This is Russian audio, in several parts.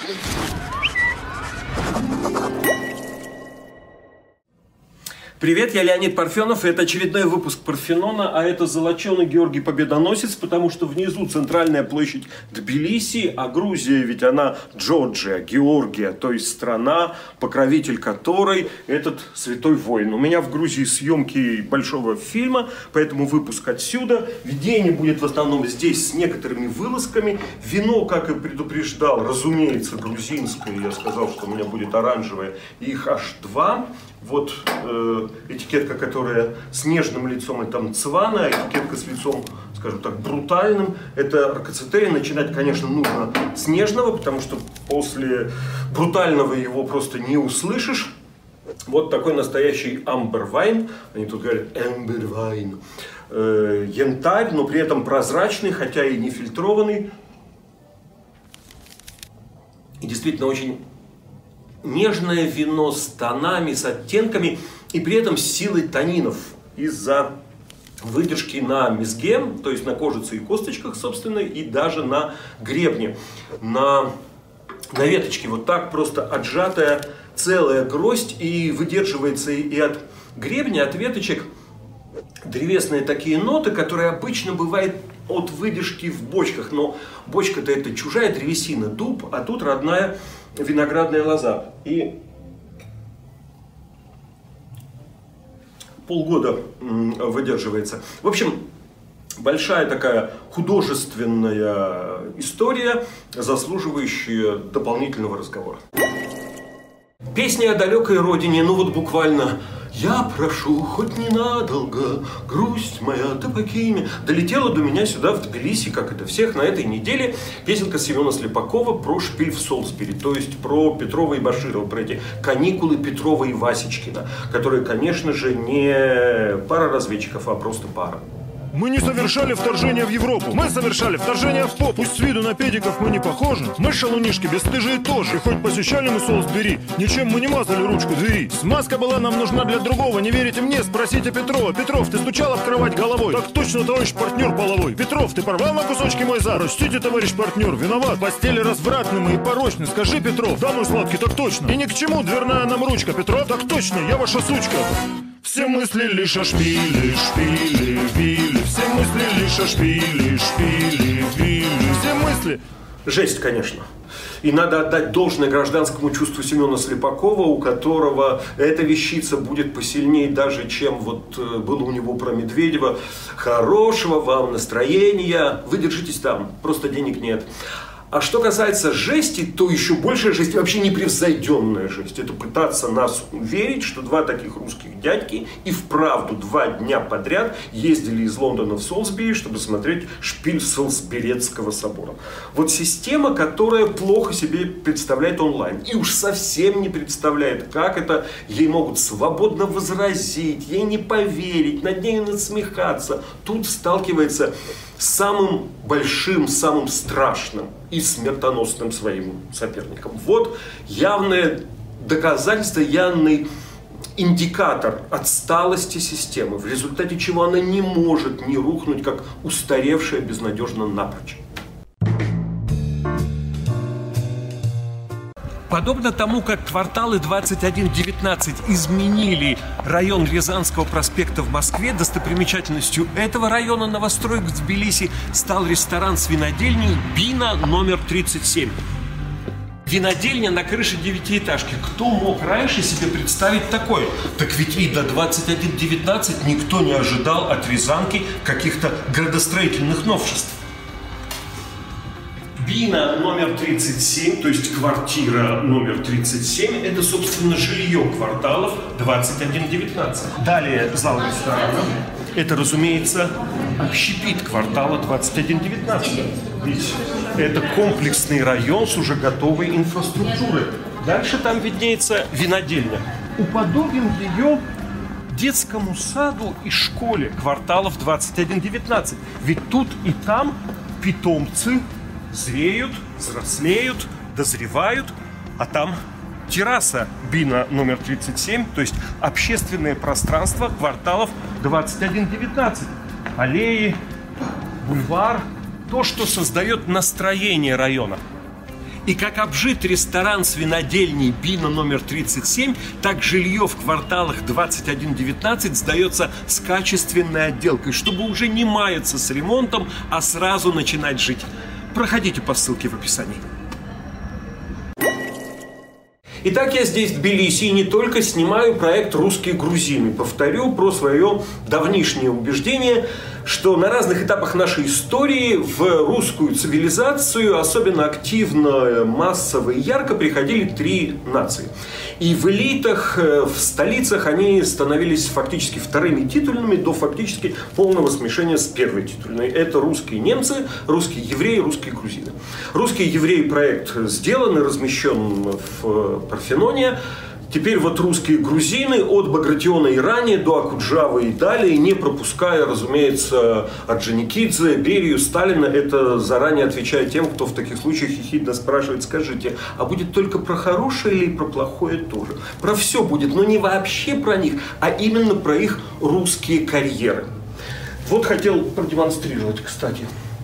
Привет, я Леонид Парфенов, и это очередной выпуск Парфенона, а это золоченый Георгий Победоносец, потому что внизу центральная площадь Тбилиси, а Грузия ведь она Джорджия, Георгия, то есть страна, покровитель которой этот святой воин. У меня в Грузии съемки большого фильма, поэтому выпуск отсюда. Ведение будет в основном здесь с некоторыми вылазками. Вино, как и предупреждал, разумеется, грузинское, я сказал, что у меня будет оранжевое, их аж 2. Вот этикетка, которая с нежным лицом, это мцвана, а этикетка с лицом, скажем так, брутальным, это ракоцетея. Начинать, конечно, нужно с нежного, потому что после брутального его просто не услышишь. Вот такой настоящий амбервайн, они тут говорят амбервайн, янтарь, но при этом прозрачный, хотя и не фильтрованный. И действительно очень нежное вино с тонами, с оттенками и при этом с силой танинов из-за выдержки на мезге, то есть на кожице и косточках, собственно, и даже на гребне, на веточке. Вот так просто отжатая целая гроздь, и выдерживается и от гребня, от веточек древесные такие ноты, которые обычно бывают от выдержки в бочках. Но бочка-то это чужая древесина, дуб, а тут родная виноградная лоза. И полгода выдерживается. В общем, большая такая художественная история, заслуживающая дополнительного разговора. Песня о далекой родине, ну вот буквально: «Я прошу, хоть ненадолго, грусть моя, ты покинь». Долетела до меня сюда, в Тбилиси, как и до всех, на этой неделе песенка Семена Слепакова про шпиль в Солсбери, то есть про Петрова и Баширова, про эти каникулы Петрова и Васечкина, которые, конечно же, не пара разведчиков, а просто пара. Мы не совершали вторжение в Европу, мы совершали вторжение в поп. Пусть с виду на педиков мы не похожи, мы шалунишки бесстыжие тоже. И хоть посещали мы Солсбери, ничем мы не мазали ручку двери. Смазка была нам нужна для другого, не верите мне, спросите Петрова. Петров, ты стучала в кровать головой? Так точно, товарищ партнер половой. Петров, ты порвал на кусочки мой зад? Простите, товарищ партнер, виноват. Постели развратны мы и порочны, скажи, Петров. Да, мой сладкий, так точно. И ни к чему дверная нам ручка, Петров. Так точно, я ваша сучка. Все мысли лишь о шпиле, шпиле, виле. Все мысли лишь о шпиле, шпиле, виле. Все мысли... Жесть, конечно. И надо отдать должное гражданскому чувству Семена Слепакова, у которого эта вещица будет посильнее даже, чем вот было у него про Медведева. Хорошего вам настроения, вы держитесь там, просто денег нет. А что касается жести, то еще большая жесть, вообще непревзойденная жесть. Это пытаться нас уверить, что два таких русских дядьки и вправду 2 дня подряд ездили из Лондона в Солсбери, чтобы смотреть шпиль Солсберецкого собора. Вот система, которая плохо себе представляет онлайн. И уж совсем не представляет, как это ей могут свободно возразить, ей не поверить, над ней насмехаться. Тут сталкивается с самым большим, самым страшным и смертоносным своим соперником. Вот явное доказательство, явный индикатор отсталости системы, в результате чего она не может не рухнуть, как устаревшая безнадежно напрочь. Подобно тому, как кварталы 21-19 изменили район Рязанского проспекта в Москве, достопримечательностью этого района новостроек в Тбилиси стал ресторан с винодельней «Бина» номер 37. Винодельня на крыше 9-этажки. Кто мог раньше себе представить такое? Так ведь и до 21-19 никто не ожидал от Рязанки каких-то градостроительных новшеств. Бина номер 37, то есть квартира номер 37, это, собственно, жилье кварталов 21-19. Далее зал ресторана. Это, разумеется, общепит квартала 21-19. Ведь это комплексный район с уже готовой инфраструктурой. Дальше там виднеется винодельня. Уподобим ее детскому саду и школе кварталов 21-19. Ведь тут и там питомцы зреют, взрослеют, дозревают, а там терраса Бина номер 37, то есть общественное пространство кварталов 21-19. Аллеи, бульвар, то, что создает настроение района. И как обжит ресторан с винодельней Бина номер 37, так жилье в кварталах 21-19 сдается с качественной отделкой, чтобы уже не маяться с ремонтом, а сразу начинать жить. Проходите по ссылке в описании. Итак, я здесь, в Тбилиси, и не только снимаю проект «Русские грузины». Повторю про свое давнишнее убеждение, что на разных этапах нашей истории в русскую цивилизацию особенно активно, массово и ярко приходили три нации. И в элитах, в столицах они становились фактически вторыми титульными до фактически полного смешения с первой титульной. Это русские немцы, русские евреи, русские грузины. Русские евреи проект сделан и размещен в Парфеноне. Теперь вот русские грузины от Багратиона и ранее до Окуджавы и далее, не пропуская, разумеется, Орджоникидзе, Берию, Сталина. Это заранее отвечая тем, кто в таких случаях ехидно спрашивает: скажите, а будет только про хорошее или про плохое тоже? Про все будет, но не вообще про них, а именно про их русские карьеры. Вот хотел продемонстрировать, кстати,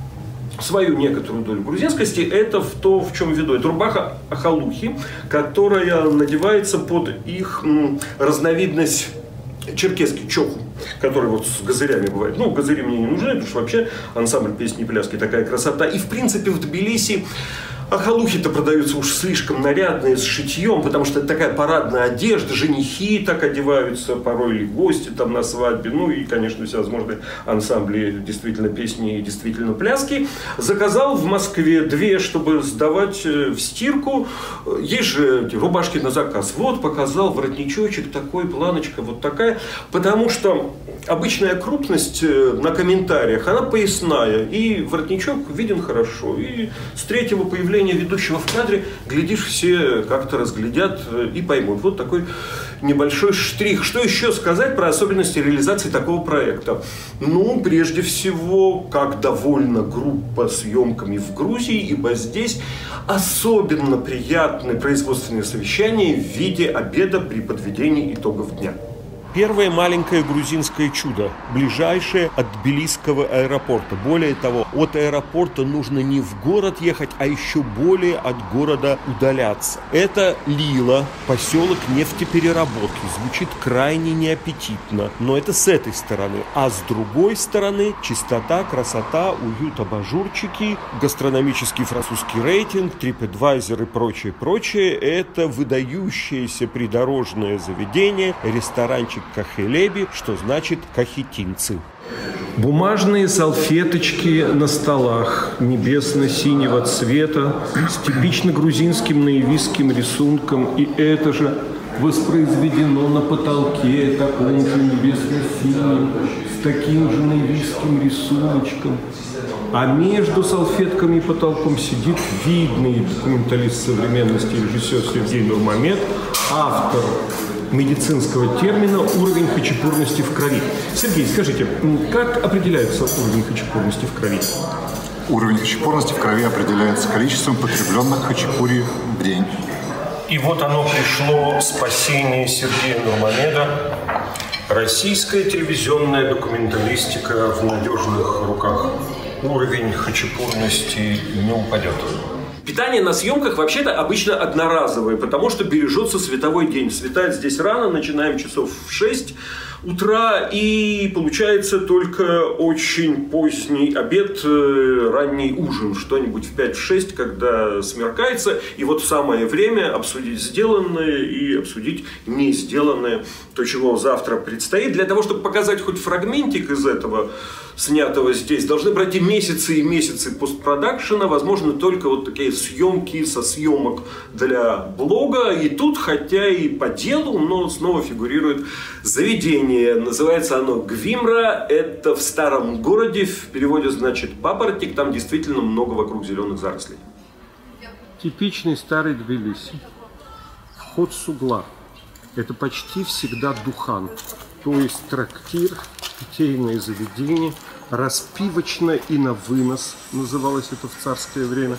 свою некоторую долю грузинскости. Это в то, в чем веду. Это рубаха ахалухи, которая надевается под их разновидность черкесский чоху, который вот с газырями бывает. Ну, газыри мне не нужны, потому что вообще ансамбль песни и пляски такая красота. И в принципе в Тбилиси ахалухи-то продаются уж слишком нарядные, с шитьем, потому что это такая парадная одежда, женихи так одеваются, порой или гости там на свадьбе, ну и, конечно, всевозможные ансамбли, действительно песни и действительно пляски. Заказал в Москве две, чтобы сдавать в стирку. Есть же рубашки на заказ. Вот, показал воротничочек такой, планочка вот такая, потому что обычная крупность на комментариях, она поясная, и воротничок виден хорошо, и с третьего появления ведущего в кадре, глядишь, все как-то разглядят и поймут. Вот такой небольшой штрих. Что еще сказать про особенности реализации такого проекта? Ну, прежде всего, как довольна группа съемками в Грузии, ибо здесь особенно приятны производственные совещания в виде обеда при подведении итогов дня. Первое маленькое грузинское чудо, ближайшее от Тбилисского аэропорта. Более того, от аэропорта нужно не в город ехать, а еще более от города удаляться. Это Лила, поселок нефтепереработки. Звучит крайне неаппетитно, но это с этой стороны. А с другой стороны чистота, красота, уют, абажурчики, гастрономический французский рейтинг, TripAdvisor и прочее. Это выдающееся придорожное заведение, ресторанчик Кахелеби, что значит кахетинцы. Бумажные салфеточки на столах небесно-синего цвета с типично грузинским наивистским рисунком. И это же воспроизведено на потолке таком же небесно-синим, с таким же наивистским рисуночком. А между салфетками и потолком сидит видный документалист современности, режиссер Сергей Нурмамед, автор медицинского термина «уровень хачапурности в крови». Сергей, скажите, как определяется уровень хачапурности в крови? Уровень хачапурности в крови определяется количеством потребленных хачапури в день. И вот оно пришло, спасение Сергея Нурмамеда. Российская телевизионная документалистика в надежных руках. Уровень хачапурности не упадет. Питание на съемках вообще-то обычно одноразовое, потому что бережется световой день. Светает здесь рано, начинаем часов в 6 утра, и получается только очень поздний обед, ранний ужин, что-нибудь в 5-6, когда смеркается. И вот самое время обсудить сделанное и обсудить не сделанное, то, чего завтра предстоит. Для того, чтобы показать хоть фрагментик из этого, снятого здесь, должны пройти месяцы и месяцы постпродакшена, возможно, только вот такие съемки со съемок для блога. И тут, хотя и по делу, но снова фигурирует заведение. Называется оно Гвимра. Это в старом городе, в переводе значит папоротник. Там действительно много вокруг зеленых зарослей. Типичный старый Тбилиси. Вход с угла. Это почти всегда духан. То есть трактир, питейное заведение, распивочно и на вынос, называлось это в царское время.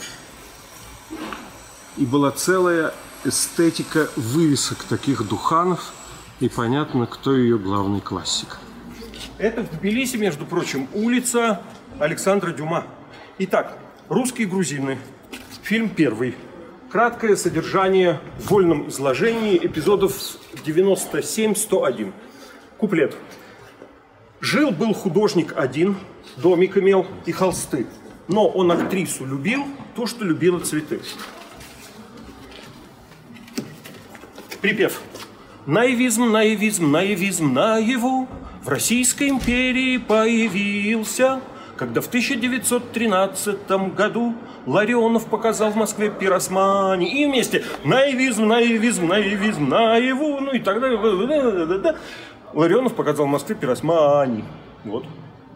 И была целая эстетика вывесок таких духанов, и понятно, кто ее главный классик. Это в Тбилиси, между прочим, улица Александра Дюма. Итак, «Русские грузины». Фильм первый. краткое содержание в вольном изложении эпизодов 97-101. Куплет. Жил-был художник один, домик имел и холсты, но он актрису любил, то, что любила цветы. Припев. Наивизм, наивизм, наивизм наяву в Российской империи появился, когда в 1913 году Ларионов показал в Москве пиросмани. И вместе наивизм, наивизм, наивизм наяву, ну и так далее. Ларионов показал в Москве пиросмани. Вот.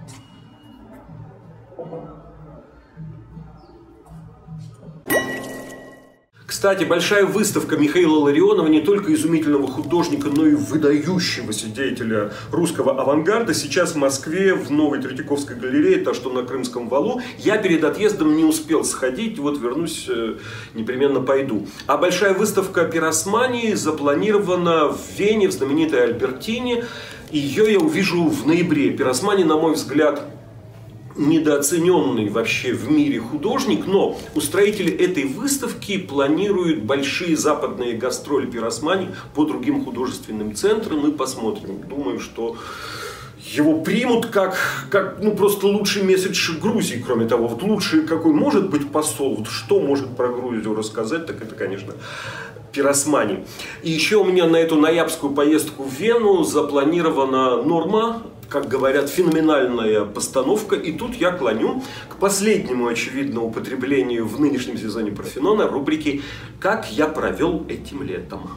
Кстати, большая выставка Михаила Ларионова, не только изумительного художника, но и выдающегося деятеля русского авангарда, сейчас в Москве, в Новой Третьяковской галерее, то, что на Крымском валу. Я перед отъездом не успел сходить, вот вернусь, непременно пойду. А большая выставка пиросмани запланирована в Вене, в знаменитой Альбертине. Ее я увижу в ноябре. Пиросмани, на мой взгляд, недооцененный вообще в мире художник, но устроители этой выставки планируют большие западные гастроли пиросмани по другим художественным центрам, и посмотрим. Думаю, что его примут как ну, просто лучший месседж Грузии, кроме того. Вот лучший какой может быть посол, вот что может про Грузию рассказать, так это, конечно, пиросмани. И еще у меня на эту ноябрьскую поездку в Вену запланирована норма, как говорят, феноменальная постановка. И тут я клоню к последнему, очевидно, употреблению в нынешнем сезоне Парфенона рубрики «Как я провел этим летом».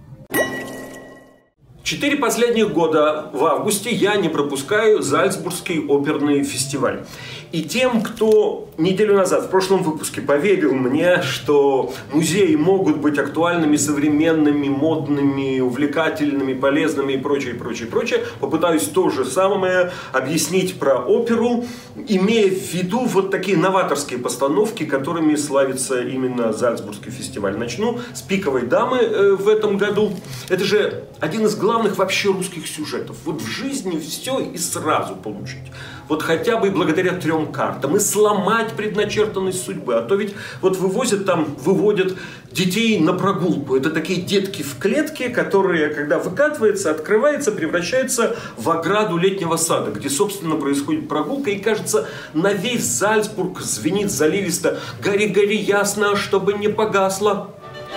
4 последних года в августе я не пропускаю Зальцбургский оперный фестиваль. И тем, кто неделю назад в прошлом выпуске поверил мне, что музеи могут быть актуальными, современными, модными, увлекательными, полезными и прочее, прочее, прочее, попытаюсь то же самое объяснить про оперу, имея в виду вот такие новаторские постановки, которыми славится именно Зальцбургский фестиваль. Начну с «Пиковой дамы» в этом году. Это же один из главных вообще русских сюжетов. Вот в жизни все и сразу получить. Вот хотя бы благодаря 3 картам. И сломать предначертанность судьбы. А то ведь вот выводят детей на прогулку. Это такие детки в клетке, которые, когда выкатывается, открывается, превращается в ограду летнего сада, где, собственно, происходит прогулка. И, кажется, на весь Зальцбург звенит заливисто: «Гори, гори ясно, чтобы не погасло».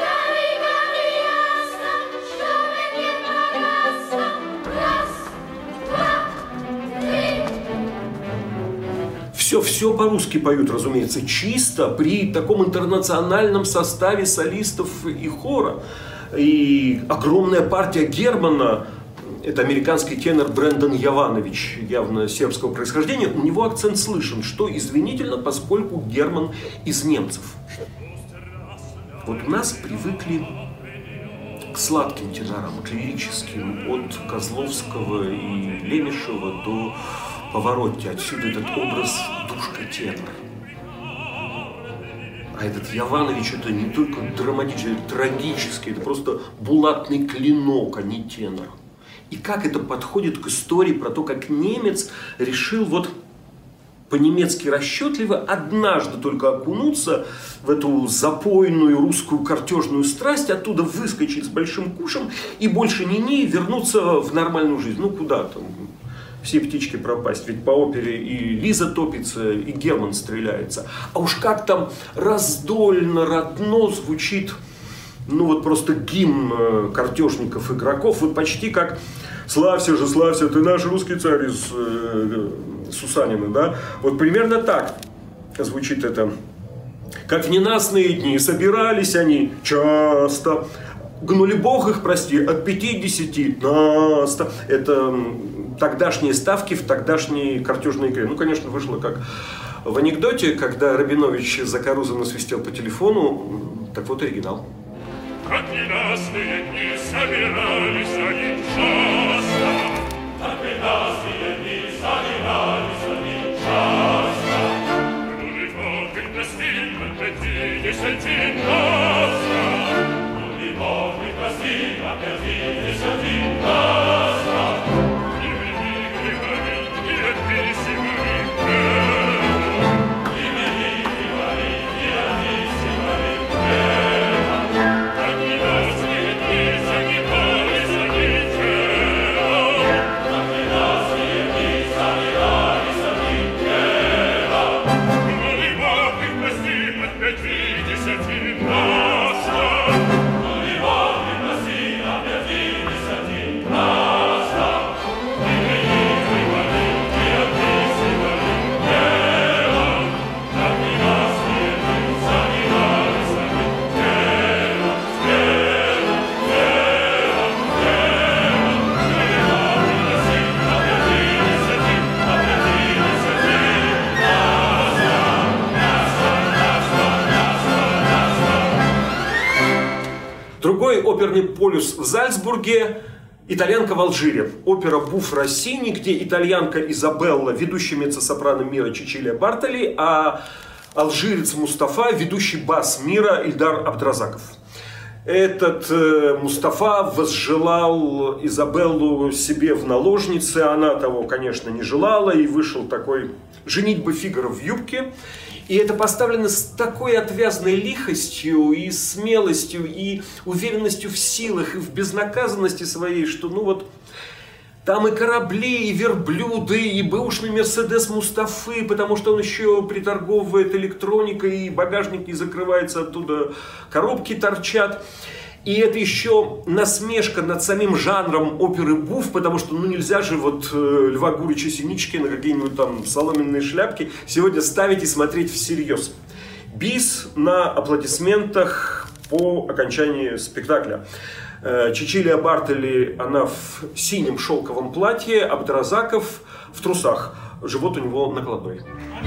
Все по-русски поют, разумеется, чисто, при таком интернациональном составе солистов и хора. И огромная партия Германа, это американский тенор Брэндон Яванович, явно сербского происхождения, у него акцент слышен, что извинительно, поскольку Герман из немцев. Вот у нас привыкли к сладким тенорам, к лирическим, от Козловского и Лемешева до Паваротти. Отсюда этот образ душка-тенор. А этот Яванович — это не только драматический, это трагический, это просто булатный клинок, а не тенор. И как это подходит к истории про то, как немец решил вот по-немецки расчетливо однажды только окунуться в эту запойную русскую картежную страсть, оттуда выскочить с большим кушем и больше ни-ни вернуться в нормальную жизнь. Ну куда там? Все птички пропасть. Ведь по опере и Лиза топится, и Герман стреляется. А уж как там раздольно, родно звучит, ну вот просто гимн картежников, игроков. Вот почти как «Славься же, славься, ты наш русский царь» из Сусанина, да? Вот примерно так звучит это. «Как в ненастные дни собирались они часто, гнули Бог их, прости, от 50 на 100». Это тогдашние ставки в тогдашней картежной игре. Ну, конечно, вышло как в анекдоте, когда Рабинович Закаруза насвистел по телефону. Так вот оригинал. Как ненастные дни собирались они часто, как ненастные дни собирались они часто, гнули Бог их, прости, от 50 на 100, гнули Бог их, прости, от 50 на 100. второй оперный полюс в Зальцбурге, итальянка в Алжире. Опера «Буф Россини», где итальянка Изабелла, ведущий меццо-сопрано мира Чичилия Бартоли, а алжирец Мустафа, ведущий бас мира Ильдар Абдразаков. Этот Мустафа возжелал Изабеллу себе в наложнице, она того, конечно, не желала, и вышел такой «Женитьба Фигаро в юбке». И это поставлено с такой отвязной лихостью и смелостью, и уверенностью в силах, и в безнаказанности своей, что ну вот там и корабли, и верблюды, и бэушный Мерседес Мустафы, потому что он еще приторговывает электроникой, и багажник не закрывается, оттуда коробки торчат. И это еще насмешка над самим жанром оперы буф, потому что ну нельзя же вот Льва Гурича Синичкина какие-нибудь там соломенные шляпки сегодня ставить и смотреть всерьез. Бис на аплодисментах по окончании спектакля. Чичилия Бартоли, она в синем шелковом платье, Абдразаков в трусах. Живот у него накладной.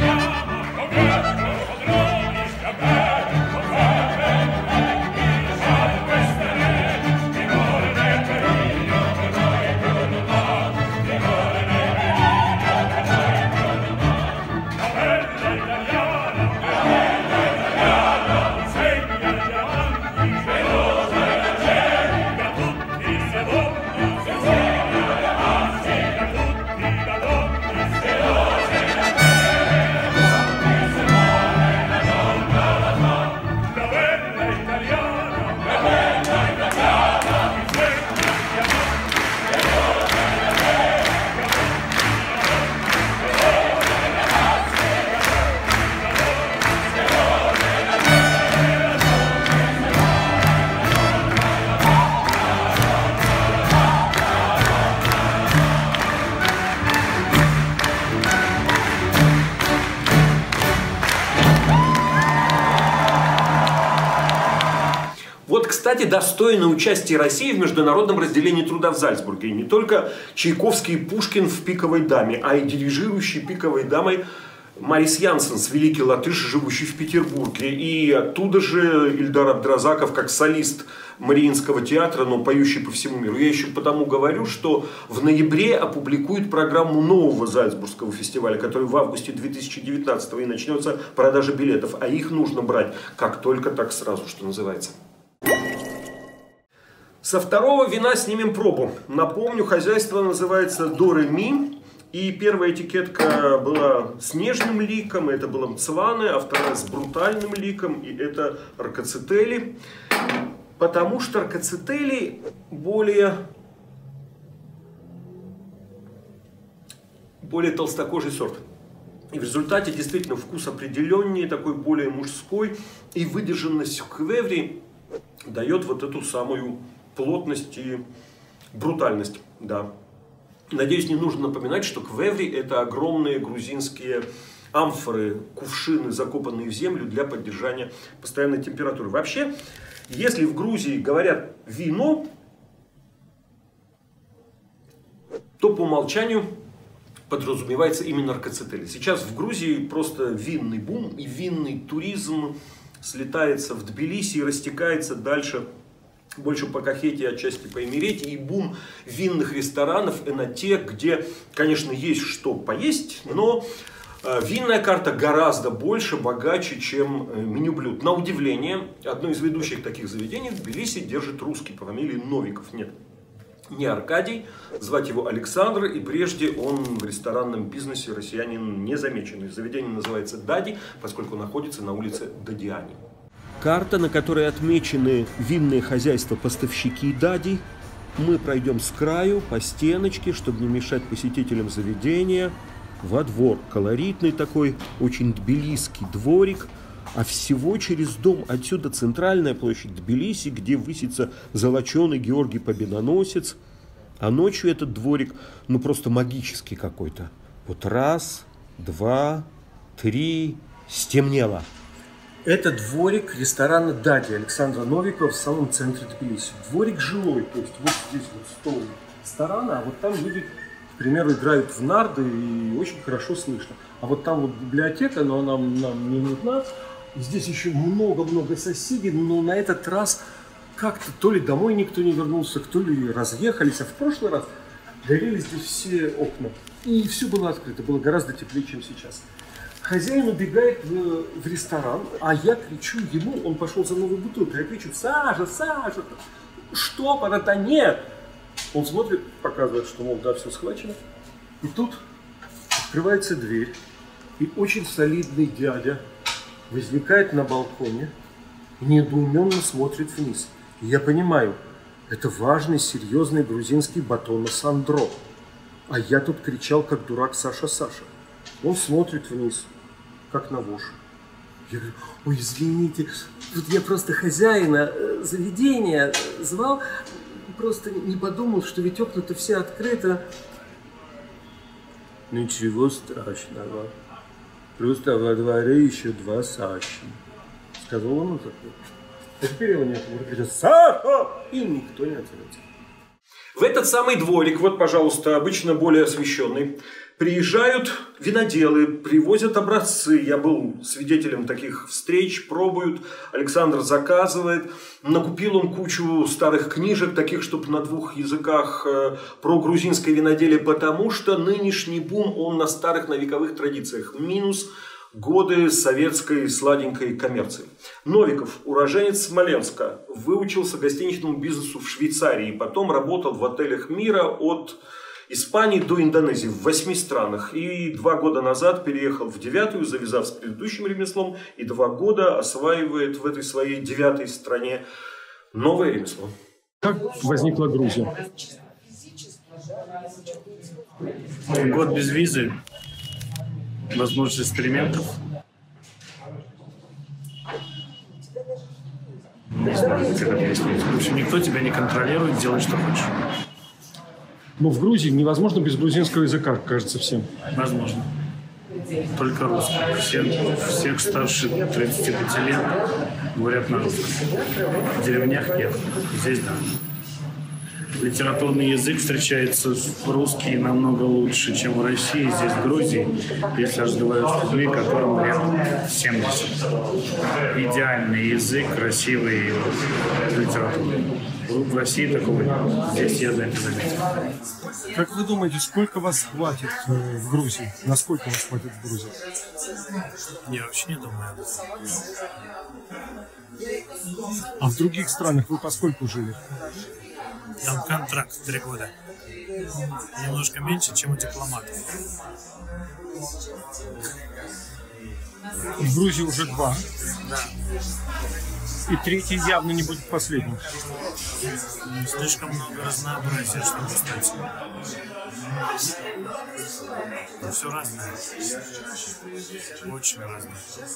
Кстати, достойно участия России в международном разделении труда в Зальцбурге. И не только Чайковский и Пушкин в «Пиковой даме», а и дирижирующий «Пиковой дамой» Марис Янсенс, великий латыш, живущий в Петербурге. И оттуда же Ильдар Абдразаков, как солист Мариинского театра, но поющий по всему миру. Я еще потому говорю, что в ноябре опубликуют программу нового Зальцбургского фестиваля, который в августе 2019 и начнется продажа билетов. А их нужно брать как только, так сразу, что называется. Со второго вина снимем пробу. Напомню, хозяйство называется «До ре ми». И первая этикетка была с нежным ликом, это было мцваны, а вторая с брутальным ликом, и это ркацетели. Потому что ркацетели более толстокожий сорт. И в результате действительно вкус определеннее, такой более мужской. И выдержанность в квевре дает вот эту самую плотность и брутальность. Да. Надеюсь, не нужно напоминать, что квеври – это огромные грузинские амфоры, кувшины, закопанные в землю для поддержания постоянной температуры. Вообще, если в Грузии говорят «вино», то по умолчанию подразумевается именно ркацетели. Сейчас в Грузии просто винный бум и винный туризм слетается в Тбилиси и растекается дальше, больше по Кахете, отчасти по Эмирете, и бум винных ресторанов и на тех, где, конечно, есть что поесть, но винная карта гораздо больше, богаче, чем меню блюд. На удивление, одно из ведущих таких заведений в Тбилиси держит русский по фамилии Новиков. Нет, не Аркадий, звать его Александр, и прежде он в ресторанном бизнесе россиянин незамеченный. Заведение называется «Дади», поскольку находится на улице Дадиани. Карта, на которой отмечены винные хозяйства-поставщики «Дади». Мы пройдем с краю, по стеночке, чтобы не мешать посетителям заведения, во двор. Колоритный такой, очень тбилисский дворик. А всего через дом отсюда центральная площадь Тбилиси, где высится золоченый Георгий Победоносец. А ночью этот дворик, ну просто магический какой-то. Вот раз, два, три, стемнело. Это дворик ресторана «Дади» Александра Новикова в самом центре Тбилиси. Дворик жилой, то есть вот здесь вот стол ресторана, а вот там люди, к примеру, играют в нарды и очень хорошо слышно. А вот там вот библиотека, но нам не нужна. Здесь еще много-много соседей, но на этот раз как-то то ли домой никто не вернулся, то ли разъехались, а в прошлый раз горели здесь все окна. И все было открыто, было гораздо теплее, чем сейчас. Хозяин убегает в ресторан, а я кричу ему, он пошел за новой бутылкой, я кричу: Саша, Саша, штопора-то нет. Он смотрит, показывает, что, мол, да, все схвачено. И тут открывается дверь, и очень солидный дядя возникает на балконе и недоуменно смотрит вниз. И я понимаю, это важный, серьезный грузинский Батона Сандро. А я тут кричал, как дурак, Саша, Саша. Он смотрит вниз, как на вошь. Я говорю: ой, извините, тут я просто хозяина заведения звал, просто не подумал, что ведь окна-то все открыты. Ничего страшного, просто во дворе еще 2 Саши, сказал он такой. А теперь его нет, он говорит: Саша! И никто не ответил. В этот самый дворик, вот, пожалуйста, обычно более освещенный, приезжают виноделы, привозят образцы. Я был свидетелем таких встреч, пробуют. Александр заказывает. Накупил он кучу старых книжек, таких, чтобы на 2 языках, про грузинское виноделие, потому что нынешний бум, он на старых, на вековых традициях. Минус годы советской сладенькой коммерции. Новиков, уроженец Смоленска, выучился гостиничному бизнесу в Швейцарии, потом работал в отелях мира от Испании до Индонезии, в 8 странах. И 2 года назад переехал в 9-ю, завязав с предыдущим ремеслом, и 2 года осваивает в этой своей 9-й стране новое ремесло. Как возникла Грузия? Год без визы, возможность экспериментов. Не знаю, как объяснить. В общем, никто тебя не контролирует, делай, что хочешь. Но в Грузии невозможно без грузинского языка, кажется, всем. Возможно. Только русский. Всех старше 35 лет говорят на русском. В деревнях нет. Здесь да. Литературный язык встречается русский намного лучше, чем в России. Здесь, в Грузии, если разговаривать с людьми, которым лет 70. Идеальный язык, красивый, литературный. В России такого нет. Здесь я это заметил. Как вы думаете, сколько вас хватит в Грузии? Насколько вас хватит в Грузии? Я вообще не думаю об этом. А в других странах вы поскольку жили? Там контракт 3 года. Немножко меньше, чем у дипломатов. В Грузии уже 2. Да. И 3-й явно не будет последним. Слишком много разнообразия, чтобы стать. Все разное. Очень разное.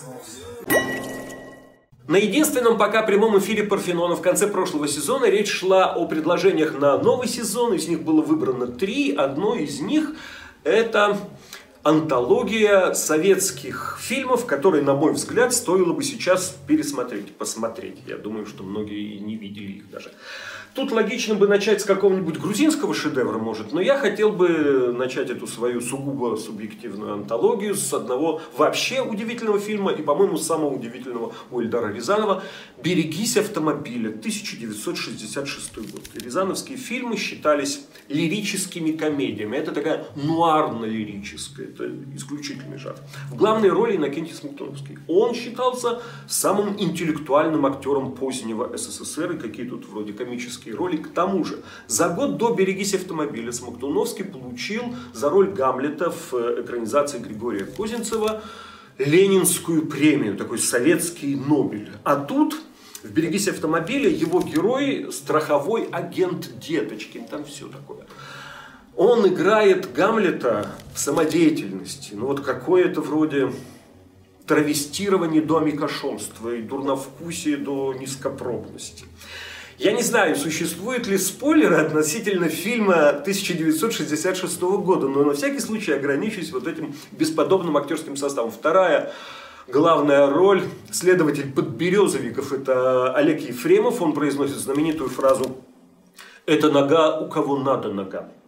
На единственном пока прямом эфире Парфенона в конце прошлого сезона речь шла о предложениях на новый сезон. Из них было выбрано 3. Одно из них – это антология советских фильмов, которые, на мой взгляд, стоило бы сейчас посмотреть. Я думаю, что многие не видели их даже. Тут логично бы начать с какого-нибудь грузинского шедевра, может, но я хотел бы начать эту свою сугубо субъективную антологию с одного вообще удивительного фильма и, по-моему, самого удивительного у Эльдара Рязанова «Берегись автомобиля», 1966 год. Рязановские фильмы считались лирическими комедиями. Это такая нуарно-лирическая, это исключительный жанр. В главной роли Иннокентий Смоктуновский. Он считался самым интеллектуальным актером позднего СССР, и какие тут вроде комические роли. К тому же, за год до «Берегись автомобиля» Смоктуновский получил за роль Гамлета в экранизации Григория Козинцева Ленинскую премию, такой советский Нобель. А тут в «Берегись автомобиля» его герой страховой агент Деточкин, там все такое. Он играет Гамлета в самодеятельности, ну вот какое-то вроде травестирование до амикошонства и дурновкусие до низкопробности. Я не знаю, существуют ли спойлеры относительно фильма 1966 года, но на всякий случай ограничусь вот этим бесподобным актерским составом. Вторая главная роль — следователь Подберезовиков, это Олег Ефремов, он произносит знаменитую фразу «Это нога, у кого надо нога».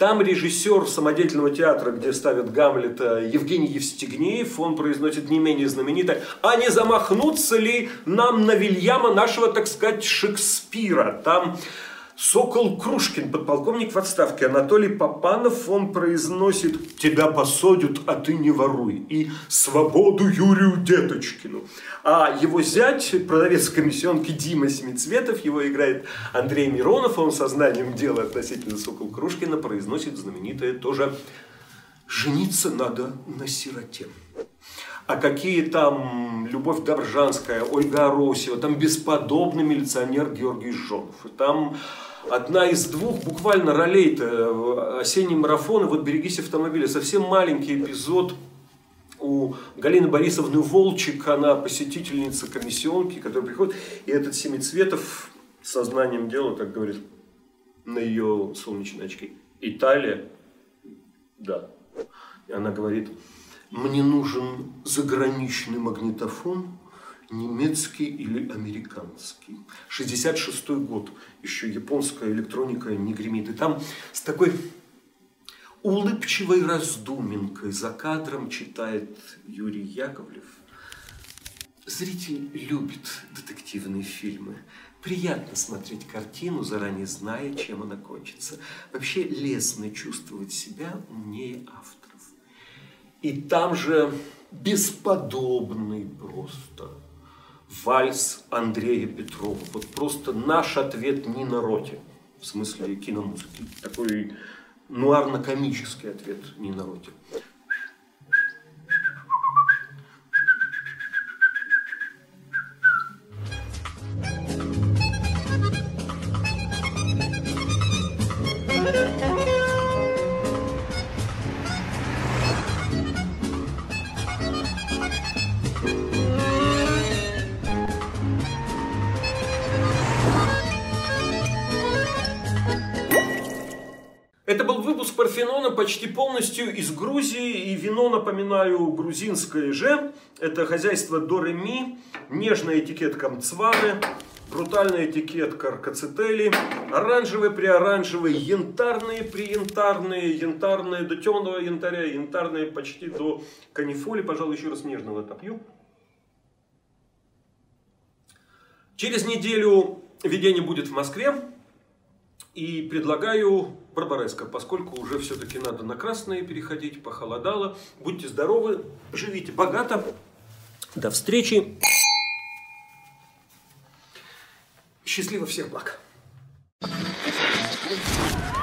Там режиссер самодеятельного театра, где ставят Гамлета, Евгений Евстигнеев, он произносит не менее знаменитое: «А не замахнуться ли нам на Вильяма, нашего, так сказать, Шекспира?» Там Сокол Крушкин, подполковник в отставке, Анатолий Попанов, он произносит: «Тебя посадят, а ты не воруй». И «Свободу Юрию Деточкину». А его зять, продавец комиссионки Дима Семицветов, его играет Андрей Миронов, он сознанием дела относительно Сокол Крушкина произносит знаменитое тоже: «Жениться надо на сироте». А какие там Любовь Добржанская, Ольга Аросева, там бесподобный милиционер Георгий Жонов. И там одна из двух буквально ролей-то «Осенний марафон» и вот «Берегись автомобиля». Совсем маленький эпизод у Галины Борисовны Волчек, она посетительница комиссионки, которая приходит, и этот Семицветов сознанием дела, как говорит на ее солнечные очки: «Италия?» «Да». И она говорит: «Мне нужен заграничный магнитофон, немецкий или американский». 66-й год, еще японская электроника не гремит. И там с такой улыбчивой раздуминкой за кадром читает Юрий Яковлев: «Зритель любит детективные фильмы. Приятно смотреть картину, заранее зная, чем она кончится. Вообще лестно чувствовать себя умнее авторов». И там же бесподобный просто вальс Андрея Петрова. Вот просто наш ответ Нино Роте, в смысле киномузыки. Такой нуарно-комический ответ Нино Роте. Это был выпуск Парфенона почти полностью из Грузии. И вино, напоминаю, грузинское же. Это хозяйство До Ре Ми, нежная этикетка Мцвары, брутальная этикетка Ркацетели, оранжевые приоранжевые, янтарные приянтарные, янтарные до темного янтаря, янтарные почти до канифоли. Пожалуй, еще раз нежного отопью. Через неделю видение будет в Москве. И предлагаю Барбареско, поскольку уже все-таки надо на красное переходить, похолодало. Будьте здоровы, живите богато. До встречи. Счастливо, всех благ.